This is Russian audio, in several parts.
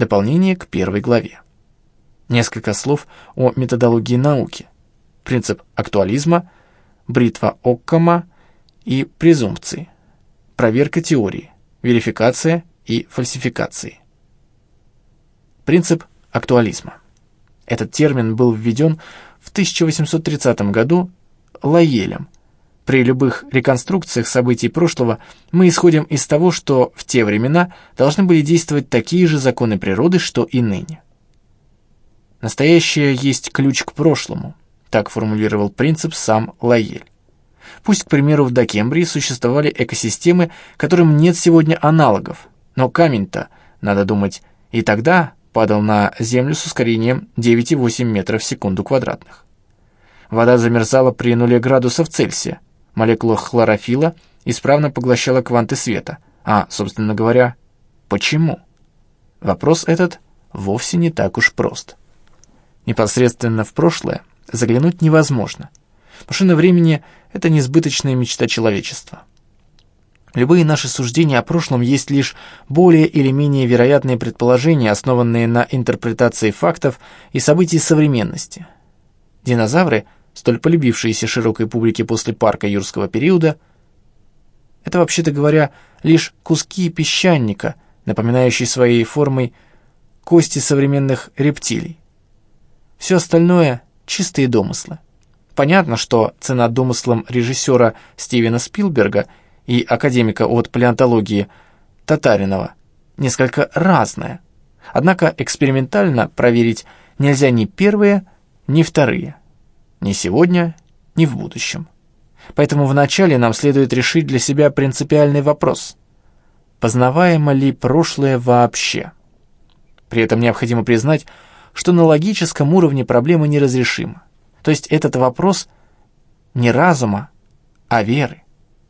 Дополнение к первой главе. Несколько слов о методологии науки. Принцип актуализма, бритва Оккама и презумпции. Проверка теории, верификация и фальсификации. Принцип актуализма. Этот термин был введен в 1830 году Лайелем. При любых реконструкциях событий прошлого мы исходим из того, что в те времена должны были действовать такие же законы природы, что и ныне. Настоящее есть ключ к прошлому, так формулировал принцип сам Лайель. Пусть, к примеру, в Докембрии существовали экосистемы, которым нет сегодня аналогов, но камень-то, надо думать, и тогда падал на Землю с ускорением 9,8 метров в секунду квадратных. Вода замерзала при 0 градусов Цельсия, молекула хлорофилла исправно поглощала кванты света. А, собственно говоря, почему? Вопрос этот вовсе не так уж прост. Непосредственно в прошлое заглянуть невозможно. Машина времени — это несбыточная мечта человечества. Любые наши суждения о прошлом есть лишь более или менее вероятные предположения, основанные на интерпретации фактов и событий современности. Динозавры, столь полюбившиеся широкой публике после парка юрского периода, это, вообще-то говоря, лишь куски песчаника, напоминающие своей формой кости современных рептилий. Все остальное — чистые домыслы. Понятно, что цена домыслам режиссера Стивена Спилберга и академика от палеонтологии Татаринова несколько разная. Однако экспериментально проверить нельзя ни первые, ни вторые. Ни сегодня, ни в будущем. Поэтому вначале нам следует решить для себя принципиальный вопрос: познаваемо ли прошлое вообще? При этом необходимо признать, что на логическом уровне проблема неразрешима. То есть этот вопрос не разума, а веры.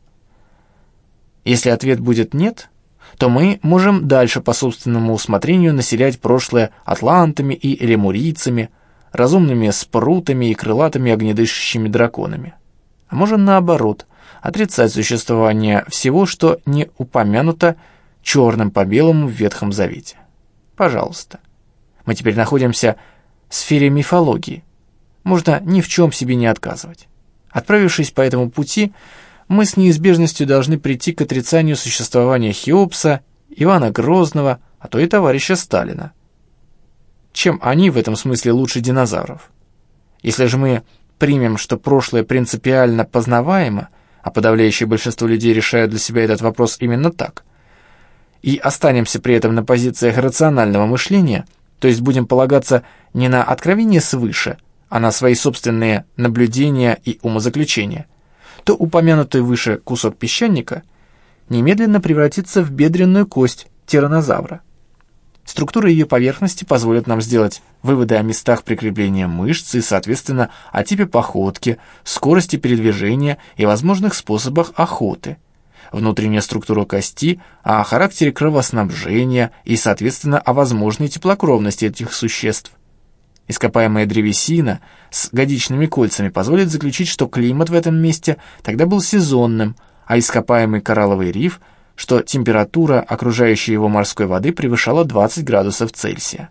Если ответ будет «нет», то мы можем дальше по собственному усмотрению населять прошлое атлантами и лемурийцами, разумными спрутами и крылатыми огнедышащими драконами. А можем, наоборот, отрицать существование всего, что не упомянуто черным по белому в Ветхом Завете. Пожалуйста. Мы теперь находимся в сфере мифологии. Можно ни в чем себе не отказывать. Отправившись по этому пути, мы с неизбежностью должны прийти к отрицанию существования Хеопса, Ивана Грозного, а то и товарища Сталина. Чем они в этом смысле лучше динозавров? Если же мы примем, что прошлое принципиально познаваемо, а подавляющее большинство людей решают для себя этот вопрос именно так, и останемся при этом на позициях рационального мышления, то есть будем полагаться не на откровение свыше, а на свои собственные наблюдения и умозаключения, то упомянутый выше кусок песчаника немедленно превратится в бедренную кость тираннозавра. Структура ее поверхности позволит нам сделать выводы о местах прикрепления мышц и, соответственно, о типе походки, скорости передвижения и возможных способах охоты, внутренняя структура кости, о характере кровоснабжения и, соответственно, о возможной теплокровности этих существ. Ископаемая древесина с годичными кольцами позволит заключить, что климат в этом месте тогда был сезонным, а ископаемый коралловый риф, что температура окружающей его морской воды превышала 20 градусов Цельсия.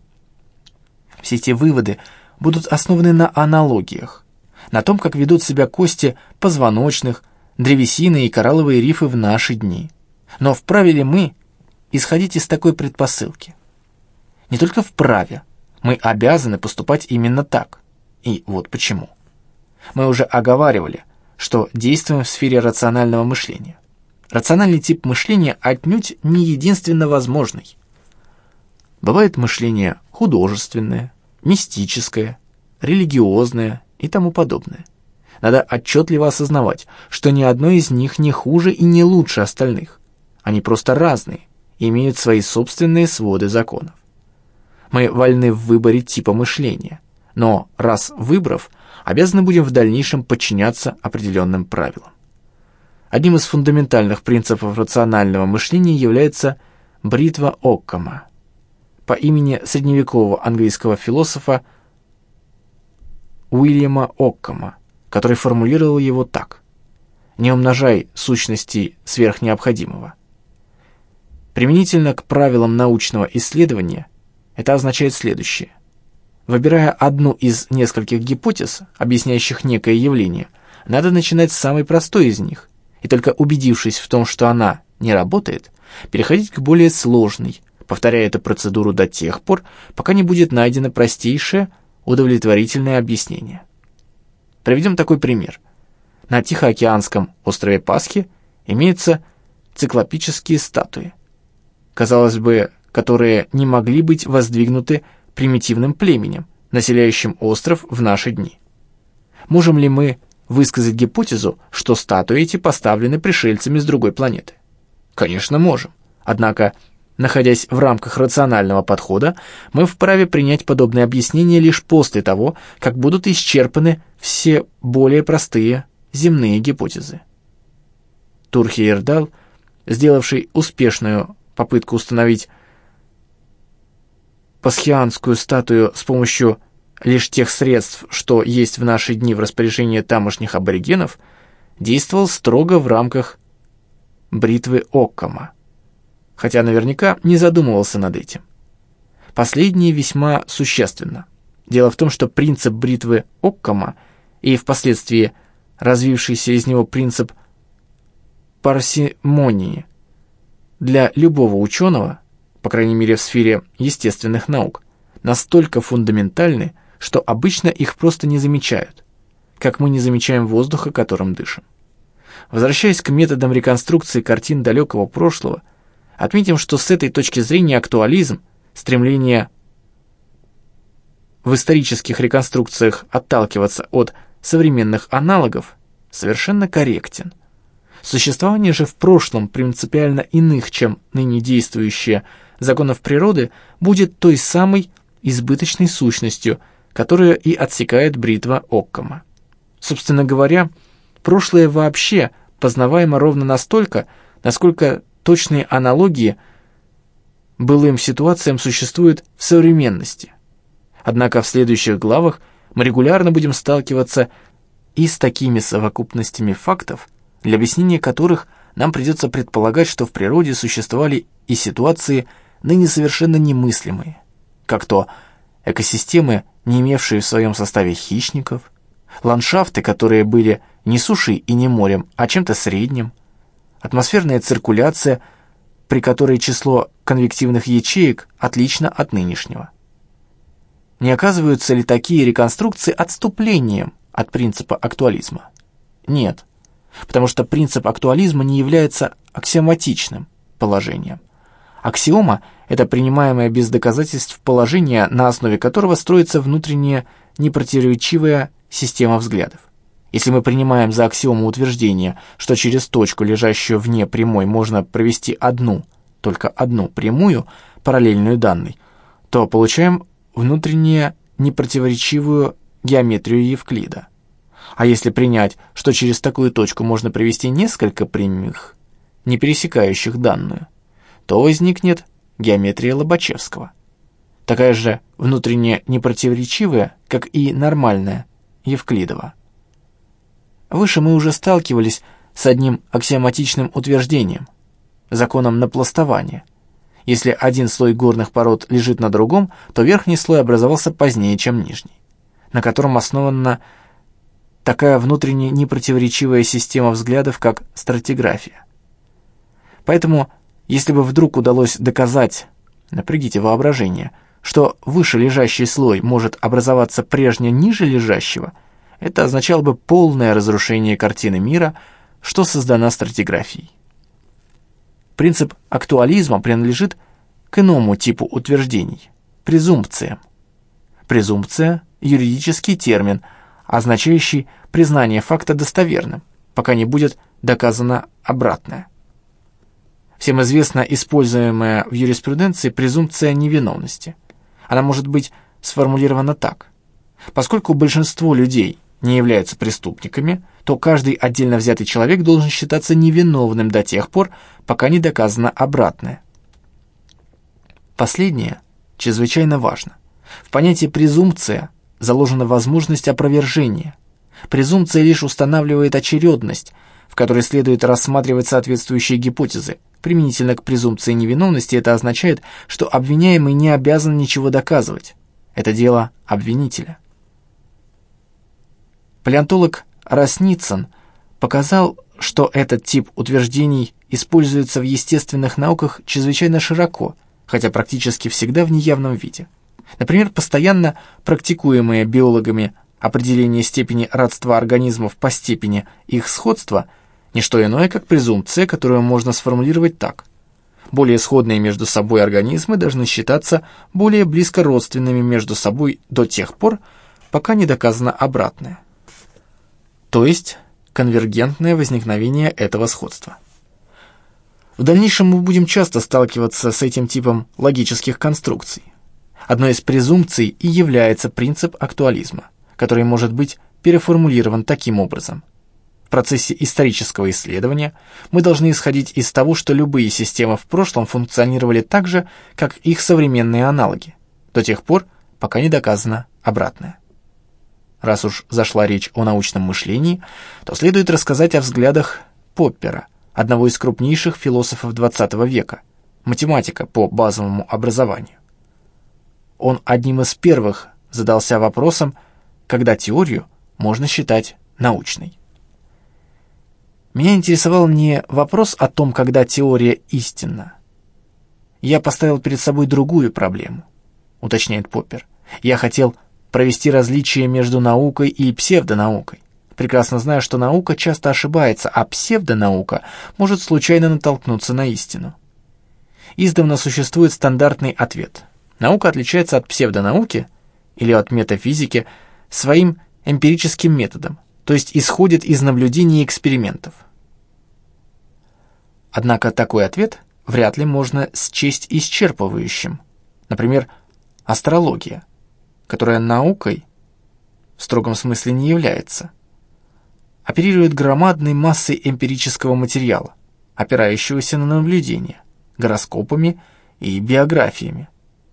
Все эти выводы будут основаны на аналогиях, на том, как ведут себя кости позвоночных, древесины и коралловые рифы в наши дни. Но вправе ли мы исходить из такой предпосылки? Не только вправе, мы обязаны поступать именно так. И вот почему. Мы уже оговаривали, что действуем в сфере рационального мышления. Рациональный тип мышления отнюдь не единственно возможный. Бывает мышление художественное, мистическое, религиозное и тому подобное. Надо отчетливо осознавать, что ни одно из них не хуже и не лучше остальных. Они просто разные и имеют свои собственные своды законов. Мы вольны в выборе типа мышления, но раз выбрав, обязаны будем в дальнейшем подчиняться определенным правилам. Одним из фундаментальных принципов рационального мышления является бритва Оккама по имени средневекового английского философа Уильяма Оккама, который формулировал его так: «Не умножай сущностей сверх необходимого». Применительно к правилам научного исследования это означает следующее. Выбирая одну из нескольких гипотез, объясняющих некое явление, надо начинать с самой простой из них, и только убедившись в том, что она не работает, переходить к более сложной, повторяя эту процедуру до тех пор, пока не будет найдено простейшее, удовлетворительное объяснение. Приведем такой пример. На Тихоокеанском острове Пасхи имеются циклопические статуи, казалось бы, которые не могли быть воздвигнуты примитивным племенем, населяющим остров в наши дни. Можем ли мы высказать гипотезу, что статуи эти поставлены пришельцами с другой планеты? Конечно, можем. Однако, находясь в рамках рационального подхода, мы вправе принять подобное объяснение лишь после того, как будут исчерпаны все более простые земные гипотезы. Тур Хейердал, сделавший успешную попытку установить пасхианскую статую с помощью лишь тех средств, что есть в наши дни в распоряжении тамошних аборигенов, действовал строго в рамках бритвы Оккама, хотя наверняка не задумывался над этим. Последнее весьма существенно. Дело в том, что принцип бритвы Оккама и впоследствии развившийся из него принцип парсимонии для любого ученого, по крайней мере в сфере естественных наук, настолько фундаментальны, что обычно их просто не замечают, как мы не замечаем воздуха, которым дышим. Возвращаясь к методам реконструкции картин далекого прошлого, отметим, что с этой точки зрения актуализм, стремление в исторических реконструкциях отталкиваться от современных аналогов, совершенно корректен. Существование же в прошлом принципиально иных, чем ныне действующие законов природы, будет той самой избыточной сущностью, которую и отсекает бритва Оккама. Собственно говоря, прошлое вообще познаваемо ровно настолько, насколько точные аналогии былым ситуациям существуют в современности. Однако в следующих главах мы регулярно будем сталкиваться и с такими совокупностями фактов, для объяснения которых нам придется предполагать, что в природе существовали и ситуации, ныне совершенно немыслимые, как то экосистемы, не имевшие в своем составе хищников, ландшафты, которые были не сушей и не морем, а чем-то средним, атмосферная циркуляция, при которой число конвективных ячеек отлично от нынешнего. Не оказываются ли такие реконструкции отступлением от принципа актуализма? Нет, потому что принцип актуализма не является аксиоматичным положением. Аксиома – это принимаемое без доказательств положение, на основе которого строится внутренняя непротиворечивая система взглядов. Если мы принимаем за аксиому утверждение, что через точку, лежащую вне прямой, можно провести только одну прямую, параллельную данной, то получаем внутренне непротиворечивую геометрию Евклида. А если принять, что через такую точку можно провести несколько прямых, не пересекающих данную, то возникнет геометрия Лобачевского, такая же внутренне непротиворечивая, как и нормальная Евклидова. Выше мы уже сталкивались с одним аксиоматичным утверждением, законом напластования. Если один слой горных пород лежит на другом, то верхний слой образовался позднее, чем нижний, на котором основана такая внутренне непротиворечивая система взглядов, как стратиграфия. Поэтому, если бы вдруг удалось доказать, напрягите воображение, что выше лежащий слой может образоваться прежде ниже лежащего, это означало бы полное разрушение картины мира, что создана стратиграфией. Принцип актуализма принадлежит к иному типу утверждений – презумпциям. Презумпция – юридический термин, означающий признание факта достоверным, пока не будет доказано обратное. Всем известна используемая в юриспруденции презумпция невиновности. Она может быть сформулирована так. Поскольку большинство людей не являются преступниками, то каждый отдельно взятый человек должен считаться невиновным до тех пор, пока не доказано обратное. Последнее чрезвычайно важно. В понятии презумпция заложена возможность опровержения. Презумпция лишь устанавливает очередность, в которой следует рассматривать соответствующие гипотезы, применительно к презумпции невиновности это означает, что обвиняемый не обязан ничего доказывать. Это дело обвинителя. Палеонтолог Росницын показал, что этот тип утверждений используется в естественных науках чрезвычайно широко, хотя практически всегда в неявном виде. Например, постоянно практикуемые биологами определение степени родства организмов по степени их сходства – не что иное, как презумпция, которую можно сформулировать так. Более сходные между собой организмы должны считаться более близко родственными между собой до тех пор, пока не доказано обратное. То есть конвергентное возникновение этого сходства. В дальнейшем мы будем часто сталкиваться с этим типом логических конструкций. Одной из презумпций и является принцип актуализма, который может быть переформулирован таким образом. В процессе исторического исследования мы должны исходить из того, что любые системы в прошлом функционировали так же, как их современные аналоги, до тех пор, пока не доказано обратное. Раз уж зашла речь о научном мышлении, то следует рассказать о взглядах Поппера, одного из крупнейших философов XX века, математика по базовому образованию. Он одним из первых задался вопросом, когда теорию можно считать научной. Меня интересовал не вопрос о том, когда теория истинна. Я поставил перед собой другую проблему, уточняет Поппер. Я хотел провести различие между наукой и псевдонаукой, прекрасно зная, что наука часто ошибается, а псевдонаука может случайно натолкнуться на истину. Издавна существует стандартный ответ. Наука отличается от псевдонауки или от метафизики своим эмпирическим методом, то есть исходит из наблюдений и экспериментов. Однако такой ответ вряд ли можно счесть исчерпывающим. Например, астрология, которая наукой в строгом смысле не является, оперирует громадной массой эмпирического материала, опирающегося на наблюдения, гороскопами и биографиями.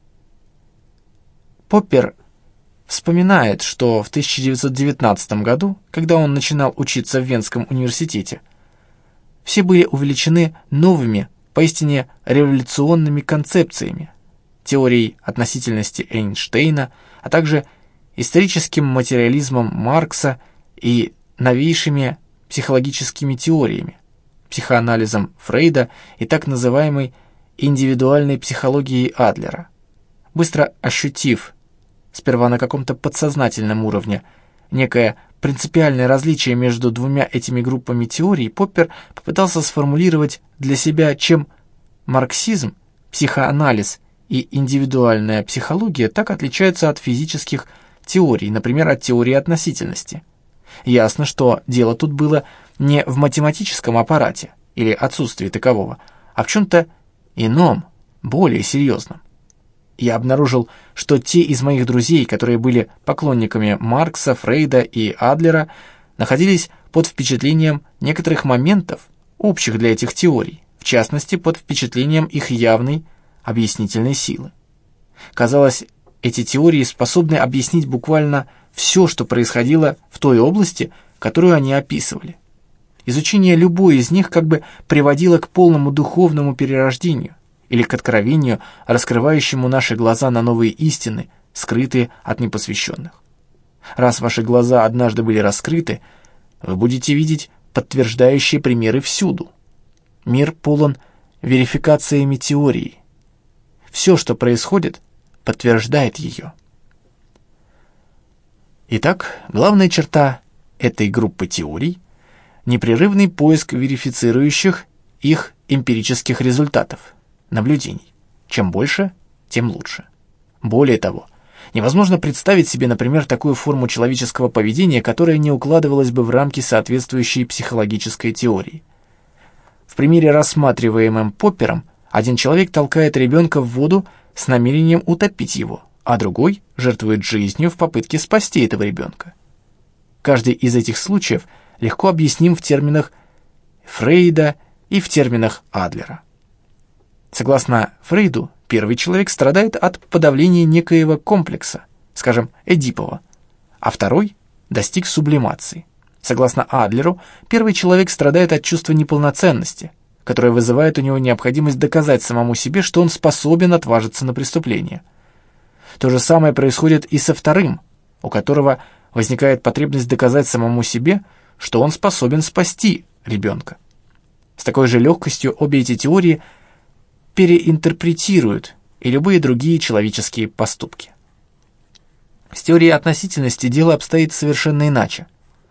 Поппер вспоминает, что в 1919 году, когда он начинал учиться в Венском университете, все были увлечены новыми, поистине революционными концепциями, теорией относительности Эйнштейна, а также историческим материализмом Маркса и новейшими психологическими теориями, психоанализом Фрейда и так называемой индивидуальной психологией Адлера. Быстро ощутив, сперва на каком-то подсознательном уровне, некое принципиальное различие между двумя этими группами теорий, Поппер попытался сформулировать для себя, чем марксизм, психоанализ и индивидуальная психология так отличаются от физических теорий, например, от теории относительности. Ясно, что дело тут было не в математическом аппарате или отсутствии такового, а в чем-то ином, более серьезном. Я обнаружил, что те из моих друзей, которые были поклонниками Маркса, Фрейда и Адлера, находились под впечатлением некоторых моментов, общих для этих теорий, в частности, под впечатлением их явной объяснительной силы. Казалось, эти теории способны объяснить буквально все, что происходило в той области, которую они описывали. Изучение любой из них как бы приводило к полному духовному перерождению или к откровению, раскрывающему наши глаза на новые истины, скрытые от непосвященных. Раз ваши глаза однажды были раскрыты, вы будете видеть подтверждающие примеры всюду. Мир полон верификациями теории. Все, что происходит, подтверждает ее. Итак, главная черта этой группы теорий – непрерывный поиск верифицирующих их эмпирических результатов, наблюдений. Чем больше, тем лучше. Более того, невозможно представить себе, например, такую форму человеческого поведения, которая не укладывалась бы в рамки соответствующей психологической теории. В примере, рассматриваемом Поппером, один человек толкает ребенка в воду с намерением утопить его, а другой жертвует жизнью в попытке спасти этого ребенка. Каждый из этих случаев легко объясним в терминах Фрейда и в терминах Адлера. Согласно Фрейду, первый человек страдает от подавления некоего комплекса, скажем, Эдипова, а второй достиг сублимации. Согласно Адлеру, первый человек страдает от чувства неполноценности, которая вызывает у него необходимость доказать самому себе, что он способен отважиться на преступление. То же самое происходит и со вторым, у которого возникает потребность доказать самому себе, что он способен спасти ребенка. С такой же легкостью обе эти теории переинтерпретируют и любые другие человеческие поступки. С теорией относительности дело обстоит совершенно иначе.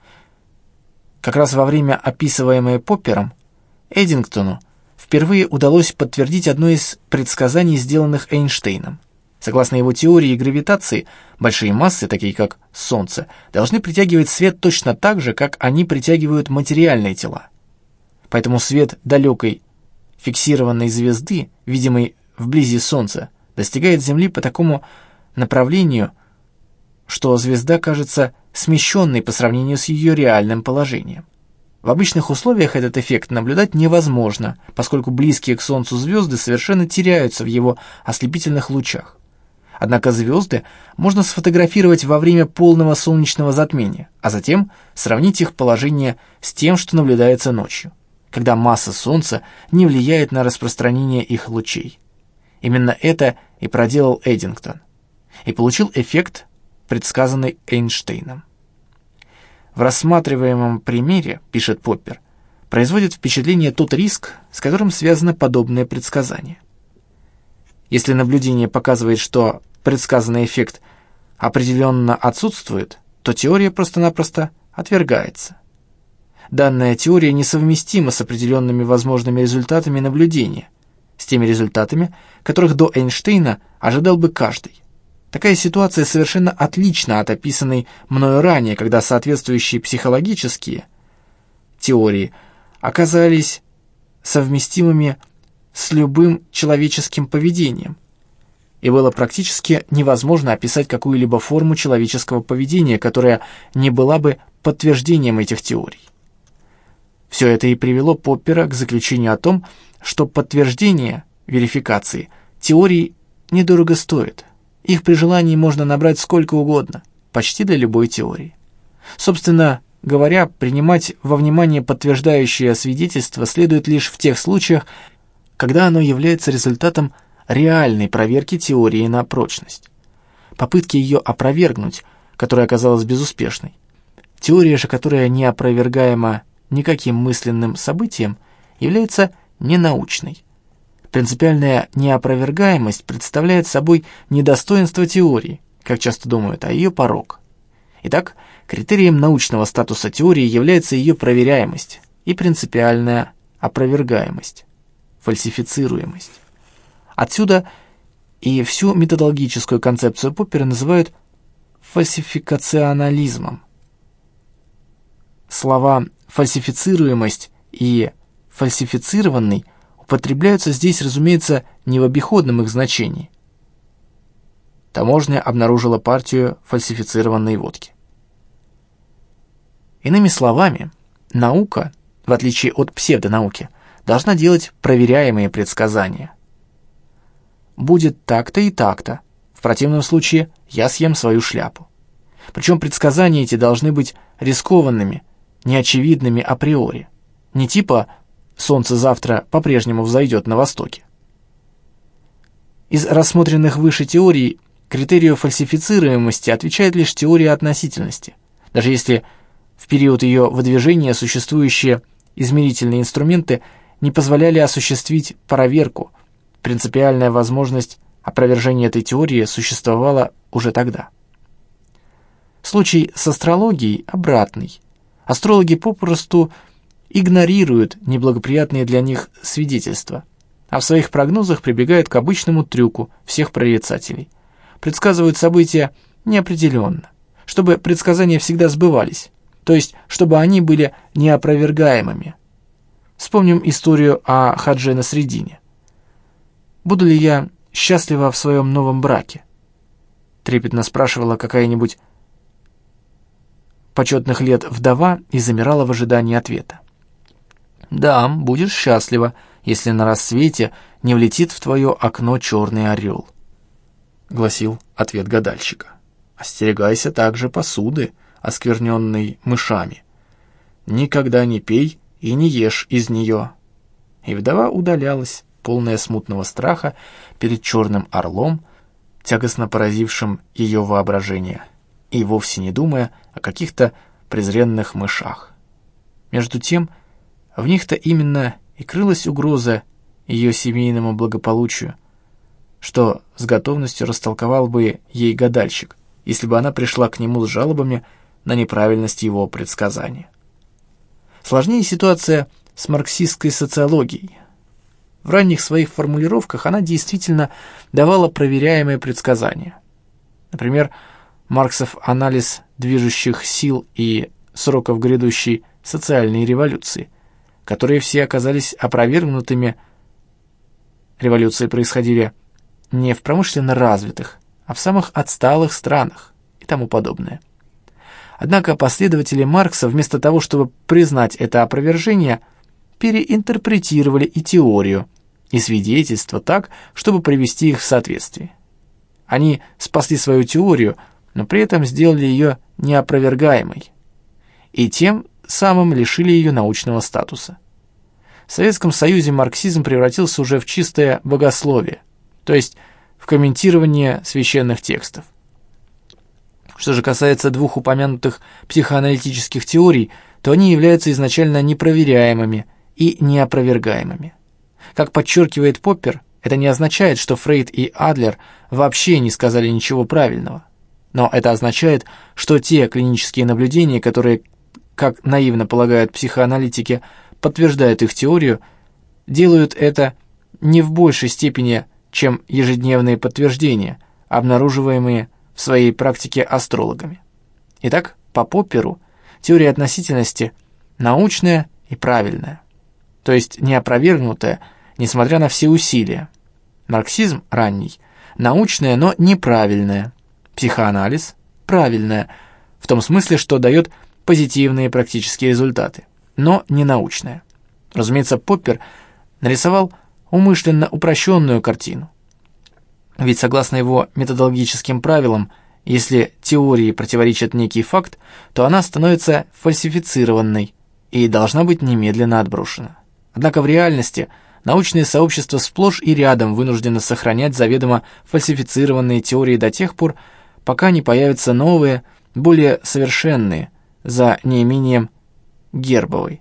Как раз во время, описываемое Поппером, Эддингтону впервые удалось подтвердить одно из предсказаний, сделанных Эйнштейном. Согласно его теории гравитации, большие массы, такие как Солнце, должны притягивать свет точно так же, как они притягивают материальные тела. Поэтому свет далекой фиксированной звезды, видимой вблизи Солнца, достигает Земли по такому направлению, что звезда кажется смещенной по сравнению с ее реальным положением. В обычных условиях этот эффект наблюдать невозможно, поскольку близкие к Солнцу звезды совершенно теряются в его ослепительных лучах. Однако звезды можно сфотографировать во время полного солнечного затмения, а затем сравнить их положение с тем, что наблюдается ночью, когда масса Солнца не влияет на распространение их лучей. Именно это и проделал Эддингтон, и получил эффект, предсказанный Эйнштейном. В рассматриваемом примере, пишет Поппер, производит впечатление тот риск, с которым связано подобное предсказание. Если наблюдение показывает, что предсказанный эффект определенно отсутствует, то теория просто-напросто отвергается. Данная теория несовместима с определенными возможными результатами наблюдения, с теми результатами, которых до Эйнштейна ожидал бы каждый. Такая ситуация совершенно отлична от описанной мною ранее, когда соответствующие психологические теории оказались совместимыми с любым человеческим поведением, и было практически невозможно описать какую-либо форму человеческого поведения, которая не была бы подтверждением этих теорий. Все это и привело Поппера к заключению о том, что подтверждение верификации теорий недорого стоит. Их при желании можно набрать сколько угодно, почти для любой теории. Собственно говоря, принимать во внимание подтверждающее свидетельство следует лишь в тех случаях, когда оно является результатом реальной проверки теории на прочность, попытки ее опровергнуть, которая оказалась безуспешной. Теория же, которая не опровергаема никаким мысленным событием, является ненаучной. Принципиальная неопровергаемость представляет собой не достоинство теории, как часто думают, а ее порок. Итак, критерием научного статуса теории является ее проверяемость и принципиальная опровергаемость, фальсифицируемость. Отсюда и всю методологическую концепцию Поппера называют фальсификационализмом. Слова «фальсифицируемость» и «фальсифицированный» употребляются здесь, разумеется, не в обиходном их значении. Таможня обнаружила партию фальсифицированной водки. Иными словами, наука, в отличие от псевдонауки, должна делать проверяемые предсказания. Будет так-то и так-то, в противном случае я съем свою шляпу. Причем предсказания эти должны быть рискованными, неочевидными априори, не типа «Солнце завтра по-прежнему взойдет на востоке». Из рассмотренных выше теорий критерию фальсифицируемости отвечает лишь теория относительности, даже если в период ее выдвижения существующие измерительные инструменты не позволяли осуществить проверку. Принципиальная возможность опровержения этой теории существовала уже тогда. Случай с астрологией обратный. Астрологи попросту игнорируют неблагоприятные для них свидетельства, а в своих прогнозах прибегают к обычному трюку всех прорицателей. Предсказывают события неопределенно, чтобы предсказания всегда сбывались, то есть чтобы они были неопровергаемыми. Вспомним историю о Хадже Насреддине. «Буду ли я счастлива в своем новом браке?» Трепетно спрашивала какая-нибудь почетных лет вдова и замирала в ожидании ответа. «Да, будешь счастлива, если на рассвете не влетит в твое окно черный орел», — гласил ответ гадальщика. «Остерегайся также посуды, оскверненной мышами. Никогда не пей и не ешь из нее. и вдова удалялась, полная смутного страха перед черным орлом, тягостно поразившим ее воображение, и вовсе не думая о каких-то презренных мышах. Между тем, в них-то именно и крылась угроза ее семейному благополучию, что с готовностью растолковал бы ей гадальщик, если бы она пришла к нему с жалобами на неправильность его предсказания. Сложнее ситуация с марксистской социологией. В ранних своих формулировках она действительно давала проверяемые предсказания. Например, Марксов анализ движущих сил и сроков грядущей социальной революции, которые все оказались опровергнутыми. Революции происходили не в промышленно развитых, а в самых отсталых странах и тому подобное. Однако последователи Маркса, вместо того, чтобы признать это опровержение, переинтерпретировали и теорию, и свидетельства так, чтобы привести их в соответствие. Они спасли свою теорию, но при этом сделали ее неопровергаемой, и тем самым лишили ее научного статуса. В Советском Союзе марксизм превратился уже в чистое богословие, то есть в комментирование священных текстов. Что же касается двух упомянутых психоаналитических теорий, то они являются изначально непроверяемыми и неопровергаемыми. Как подчеркивает Поппер, это не означает, что Фрейд и Адлер вообще не сказали ничего правильного. Но это означает, что те клинические наблюдения, которые, как наивно полагают психоаналитики, подтверждают их теорию, делают это не в большей степени, чем ежедневные подтверждения, обнаруживаемые в своей практике астрологами. Итак, по Попперу теория относительности научная и правильная, то есть не опровергнутая, несмотря на все усилия. Марксизм ранний, научная, но неправильная. Психоанализ правильная, в том смысле, что дает позитивные практические результаты, но не научная. Разумеется, Поппер нарисовал умышленно упрощенную картину. Ведь согласно его методологическим правилам, если теории противоречит некий факт, то она становится фальсифицированной и должна быть немедленно отброшена. Однако в реальности научное сообщество сплошь и рядом вынуждено сохранять заведомо фальсифицированные теории до тех пор, пока не появятся новые, более совершенные, за неимением Гербовой.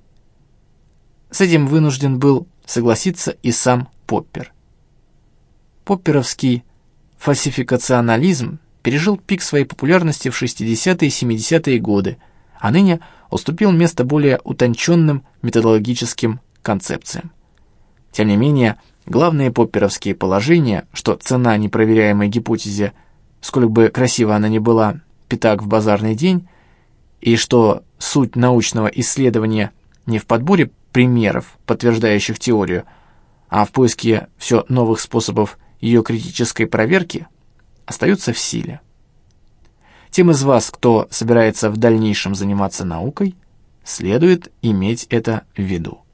С этим вынужден был согласиться и сам Поппер. Попперовский фальсификационализм пережил пик своей популярности в 60-е и 70-е годы, а ныне уступил место более утонченным методологическим концепциям. Тем не менее, главные попперовские положения, что цена непроверяемой гипотезе, сколь бы красиво она ни была, пятак в базарный день, и что суть научного исследования не в подборе примеров, подтверждающих теорию, а в поиске все новых способов ее критической проверки, остаются в силе. Тем из вас, кто собирается в дальнейшем заниматься наукой, следует иметь это в виду.